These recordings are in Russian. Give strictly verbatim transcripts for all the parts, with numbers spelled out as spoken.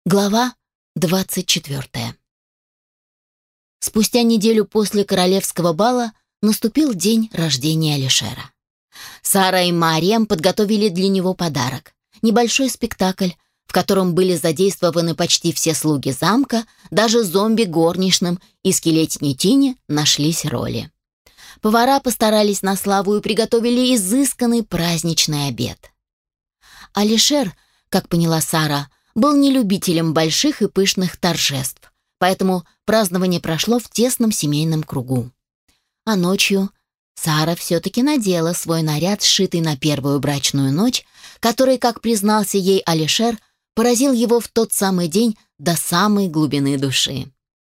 Глава двадцать четвертая. Спустя неделю после королевского бала наступил день рождения Алишера. Сара и Мариам подготовили для него подарок. Небольшой спектакль, в котором были задействованы почти все слуги замка, даже зомби горничным и скелетине Тине нашлись роли. Повара постарались на славу и приготовили изысканный праздничный обед. Алишер, как поняла Сара, был не любителем больших и пышных торжеств, поэтому празднование прошло в тесном семейном кругу. А ночью Сара все-таки надела свой наряд, сшитый на первую брачную ночь, который, как признался ей Алишер, поразил его в тот самый день до самой глубины души.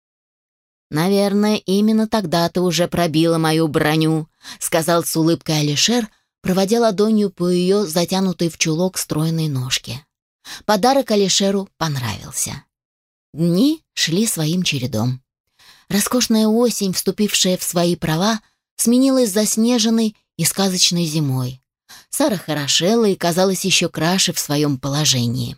«Наверное, именно тогда ты уже пробила мою броню», сказал с улыбкой Алишер, проводя ладонью по ее затянутой в чулок стройной ножке. Подарок Алишеру понравился. Дни шли своим чередом. Роскошная осень, вступившая в свои права, сменилась заснеженной и сказочной зимой. Сара хорошела и казалась еще краше в своем положении.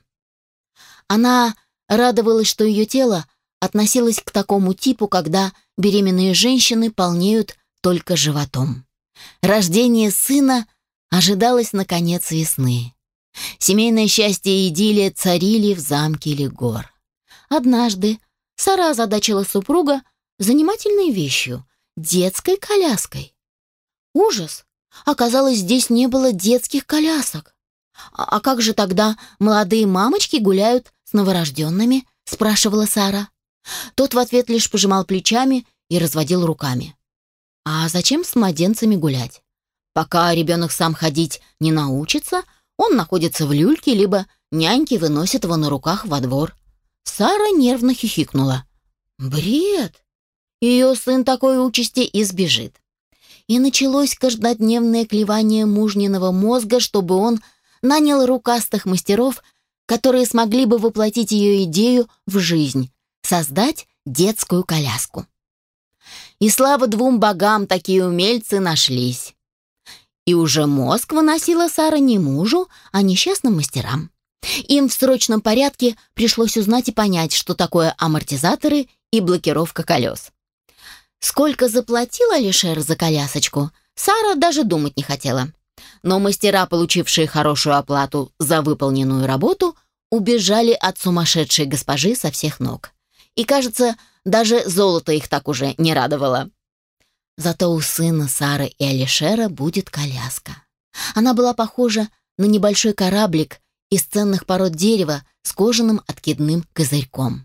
Она радовалась, что ее тело относилось к такому типу, когда беременные женщины полнеют только животом. Рождение сына ожидалось на конец весны. Семейное счастье и идиллия царили в замке Легор. Однажды Сара озадачила супруга занимательной вещью — детской коляской. Ужас! Оказалось, здесь не было детских колясок. «А, а как же тогда молодые мамочки гуляют с новорожденными?» — спрашивала Сара. Тот в ответ лишь пожимал плечами и разводил руками. «А зачем с младенцами гулять? Пока ребенок сам ходить не научится, он находится в люльке, либо няньки выносят его на руках во двор». Сара нервно хихикнула. «Бред! Ее сын такой участи избежит». И началось каждодневное клевание мужниного мозга, чтобы он нанял рукастых мастеров, которые смогли бы воплотить ее идею в жизнь — создать детскую коляску. И слава двум богам, такие умельцы нашлись. И уже мозг выносила Сара не мужу, а несчастным мастерам. Им в срочном порядке пришлось узнать и понять, что такое амортизаторы и блокировка колес. Сколько заплатил Алишер за колясочку, Сара даже думать не хотела. Но мастера, получившие хорошую оплату за выполненную работу, убежали от сумасшедшей госпожи со всех ног. И, кажется, даже золото их так уже не радовало. Зато у сына Сары и Алишера будет коляска. Она была похожа на небольшой кораблик из ценных пород дерева с кожаным откидным козырьком.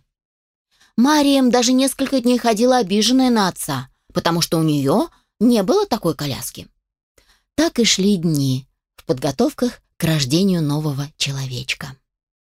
Мариам даже несколько дней ходила обиженная на отца, потому что у нее не было такой коляски. Так и шли дни в подготовках к рождению нового человечка.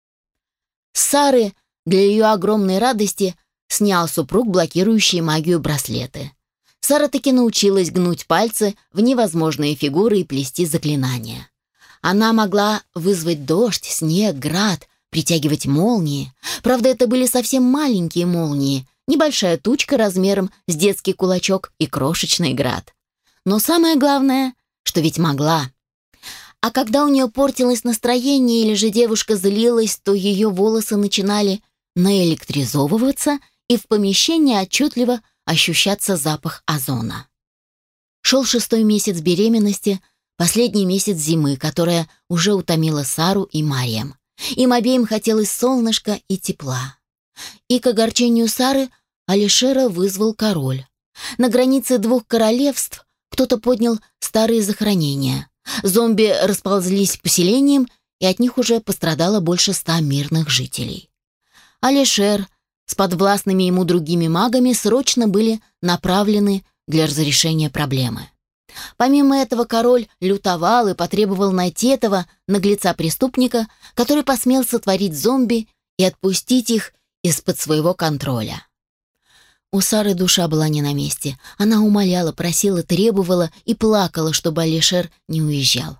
С Сары для ее огромной радости снял супруг блокирующие магию браслеты. Сара таки научилась гнуть пальцы в невозможные фигуры и плести заклинания. Она могла вызвать дождь, снег, град, притягивать молнии. Правда, это были совсем маленькие молнии, небольшая тучка размером с детский кулачок и крошечный град. Но самое главное, что ведь могла. А когда у нее портилось настроение или же девушка злилась, то ее волосы начинали наэлектризовываться, и в помещении отчетливо ощущаться запах озона. Шел шестой месяц беременности, последний месяц зимы, которая уже утомила Сару и Мариам. Им обеим хотелось солнышка и тепла. И к огорчению Сары Алишера вызвал король. На границе двух королевств кто-то поднял старые захоронения. Зомби расползлись по селениям, и от них уже пострадало больше ста мирных жителей. Алишер с подвластными ему другими магами срочно были направлены для разрешения проблемы. Помимо этого король лютовал и потребовал найти этого наглеца-преступника, который посмел сотворить зомби и отпустить их из-под своего контроля. У Сары душа была не на месте. Она умоляла, просила, требовала и плакала, чтобы Алишер не уезжал.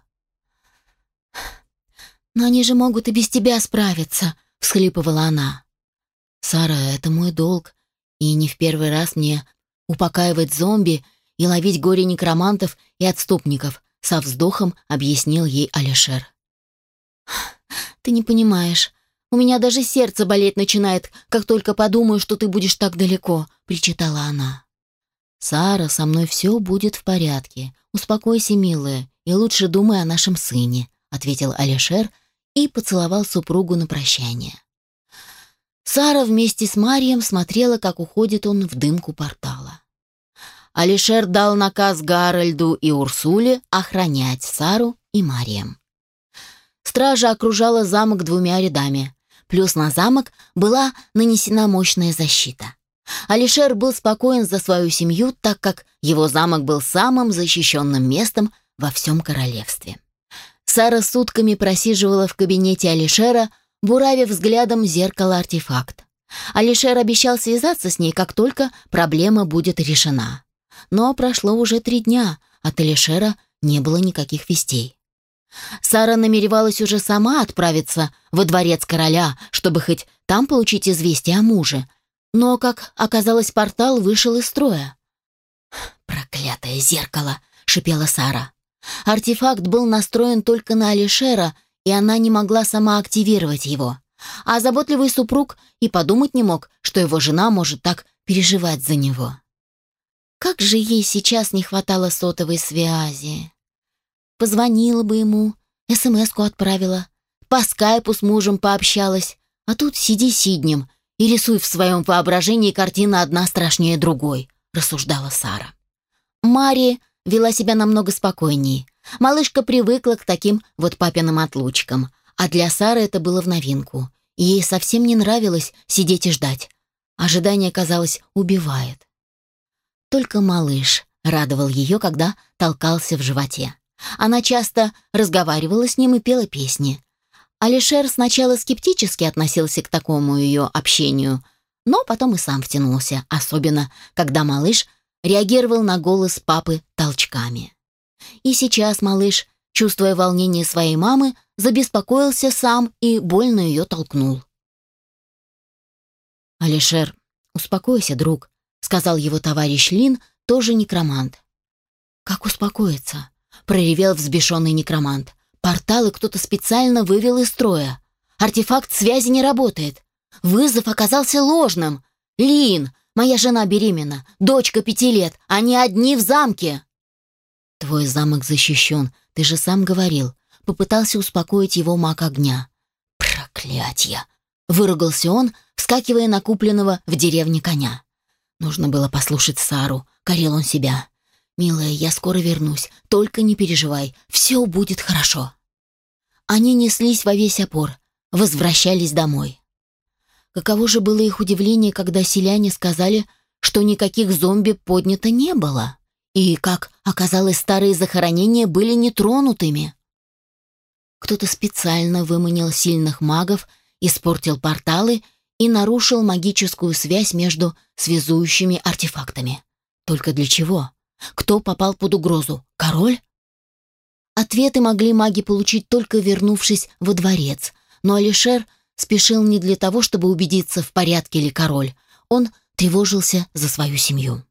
«Но они же могут и без тебя справиться», — всхлипывала она. «Сара, это мой долг, и не в первый раз мне упокаивать зомби и ловить горе некромантов и отступников», — со вздохом объяснил ей Алишер. «Ты не понимаешь. У меня даже сердце болеть начинает, как только подумаю, что ты будешь так далеко», — причитала она. «Сара, со мной все будет в порядке. Успокойся, милая, и лучше думай о нашем сыне», — ответил Алишер и поцеловал супругу на прощание. Сара вместе с Марием смотрела, как уходит он в дымку портала. Алишер дал наказ Гарольду и Урсуле охранять Сару и Марием. Стража окружала замок двумя рядами, плюс на замок была нанесена мощная защита. Алишер был спокоен за свою семью, так как его замок был самым защищенным местом во всем королевстве. Сара сутками просиживала в кабинете Алишера, буравя взглядом зеркало-артефакт. Алишер обещал связаться с ней, как только проблема будет решена. Но прошло уже три дня, от Алишера не было никаких вестей. Сара намеревалась уже сама отправиться во дворец короля, чтобы хоть там получить известие о муже. Но, как оказалось, портал вышел из строя. «Проклятое зеркало!» — шипела Сара. Артефакт был настроен только на Алишера, и она не могла сама активировать его. А заботливый супруг и подумать не мог, что его жена может так переживать за него. Как же ей сейчас не хватало сотовой связи. Позвонила бы ему, эс-эм-эску отправила, по скайпу с мужем пообщалась, а тут сиди сиднем и рисуй в своем воображении картины одна страшнее другой, рассуждала Сара. Мари вела себя намного спокойнее. Малышка привыкла к таким вот папиным отлучкам, а для Сары это было в новинку. Ей совсем не нравилось сидеть и ждать. Ожидание, казалось, убивает. Только малыш радовал ее, когда толкался в животе. Она часто разговаривала с ним и пела песни. Алишер сначала скептически относился к такому ее общению, но потом и сам втянулся, особенно когда малыш реагировал на голос папы толчками. И сейчас малыш, чувствуя волнение своей мамы, забеспокоился сам и больно ее толкнул. «Алишер, успокойся, друг», — сказал его товарищ Лин, тоже некромант. «Как успокоиться?» — проревел взбешенный некромант. «Порталы кто-то специально вывел из строя. Артефакт связи не работает. Вызов оказался ложным. Лин, моя жена беременна, дочка пяти лет, они одни в замке». «Твой замок защищен, ты же сам говорил», — попытался успокоить его маг огня. «Проклятье!» — выругался он, вскакивая на купленного в деревне коня. Нужно было послушать Сару, корил он себя. «Милая, я скоро вернусь, только не переживай, все будет хорошо». Они неслись во весь опор, возвращались домой. Каково же было их удивление, когда селяне сказали, что никаких зомби поднято не было, и, как оказалось, старые захоронения были нетронутыми. Кто-то специально выманил сильных магов, испортил порталы и нарушил магическую связь между связующими артефактами. Только для чего? Кто попал под угрозу? Король? Ответы могли маги получить только вернувшись во дворец, но Алишер спешил не для того, чтобы убедиться, в порядке ли король. Он тревожился за свою семью.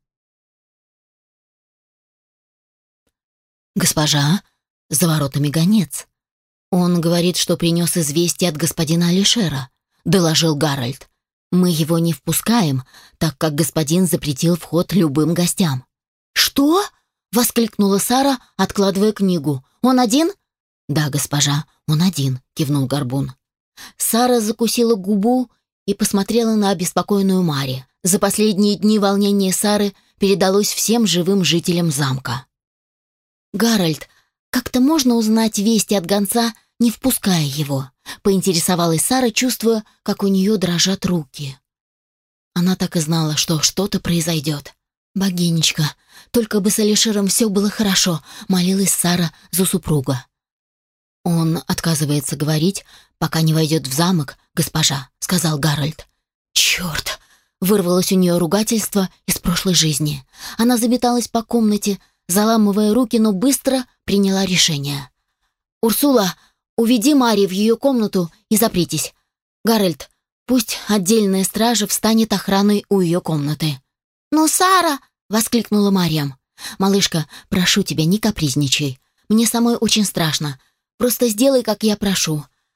«Госпожа, за воротами гонец. Он говорит, что принес известие от господина Алишера», — доложил Гарольд. «Мы его не впускаем, так как господин запретил вход любым гостям». «Что?» — воскликнула Сара, откладывая книгу. «Он один?» «Да, госпожа, он один», — кивнул Горбун. Сара закусила губу и посмотрела на обеспокоенную Мари. За последние дни волнение Сары передалось всем живым жителям замка. «Гарольд, как-то можно узнать вести от гонца, не впуская его?» — поинтересовалась Сара, чувствуя, как у нее дрожат руки. Она так и знала, что что-то произойдет. «Богинечка, только бы с Алишером все было хорошо», — молилась Сара за супруга. «Он отказывается говорить, пока не войдет в замок, госпожа», — сказал Гарольд. «Черт!» — вырвалось у нее ругательство из прошлой жизни. Она заметалась по комнате, заламывая руки, но быстро приняла решение. «Урсула, уведи Мари в ее комнату и запритесь. Гарольд, пусть отдельная стража встанет охраной у ее комнаты». «Но Сара!» — воскликнула Марьям. «Малышка, прошу тебя, не капризничай. Мне самой очень страшно. Просто сделай, как я прошу.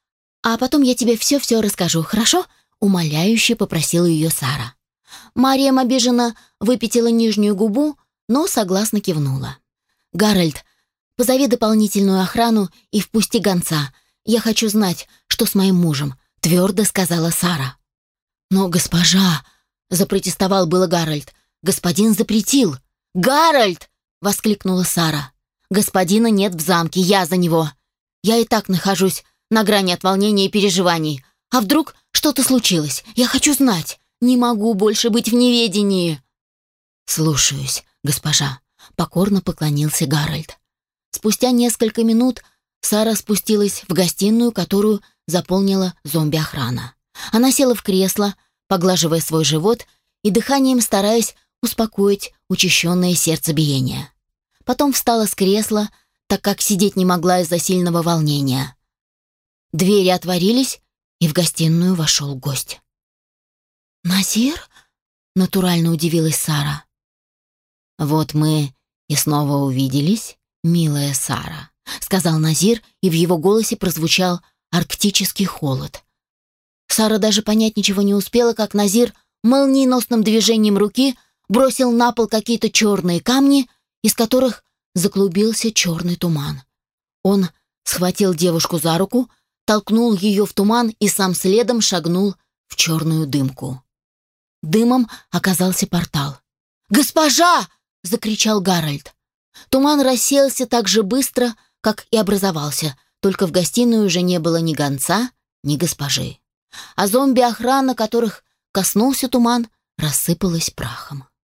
А потом я тебе все-все расскажу, хорошо?» — умоляюще попросила ее Сара. Мариам обиженно выпятила нижнюю губу, но согласно кивнула. «Гарольд, позови дополнительную охрану и впусти гонца. Я хочу знать, что с моим мужем», — твердо сказала Сара. «Но госпожа...» — запротестовал было Гарольд. «Господин запретил». «Гарольд!» — воскликнула Сара. «Господина нет в замке, я за него. Я и так нахожусь на грани от волнения и переживаний. А вдруг что-то случилось? Я хочу знать. Не могу больше быть в неведении». «Слушаюсь, госпожа», — покорно поклонился Гарольд. Спустя несколько минут Сара спустилась в гостиную, которую заполнила зомби-охрана. Она села в кресло, поглаживая свой живот и дыханием стараясь успокоить учащенное сердцебиение. Потом встала с кресла, так как сидеть не могла из-за сильного волнения. Двери отворились, и в гостиную вошел гость. «Назир?» — натурально удивилась Сара. «Вот мы и снова увиделись, милая Сара», — сказал Назир, и в его голосе прозвучал арктический холод. Сара даже понять ничего не успела, как Назир молниеносным движением руки бросил на пол какие-то черные камни, из которых заклубился черный туман. Он схватил девушку за руку, толкнул ее в туман и сам следом шагнул в черную дымку. Дымом оказался портал. «Госпожа!» — закричал Гарольд. Туман рассеялся так же быстро, как и образовался, только в гостиной уже не было ни гонца, ни госпожи. А зомби-охрана, которых коснулся туман, рассыпалась прахом.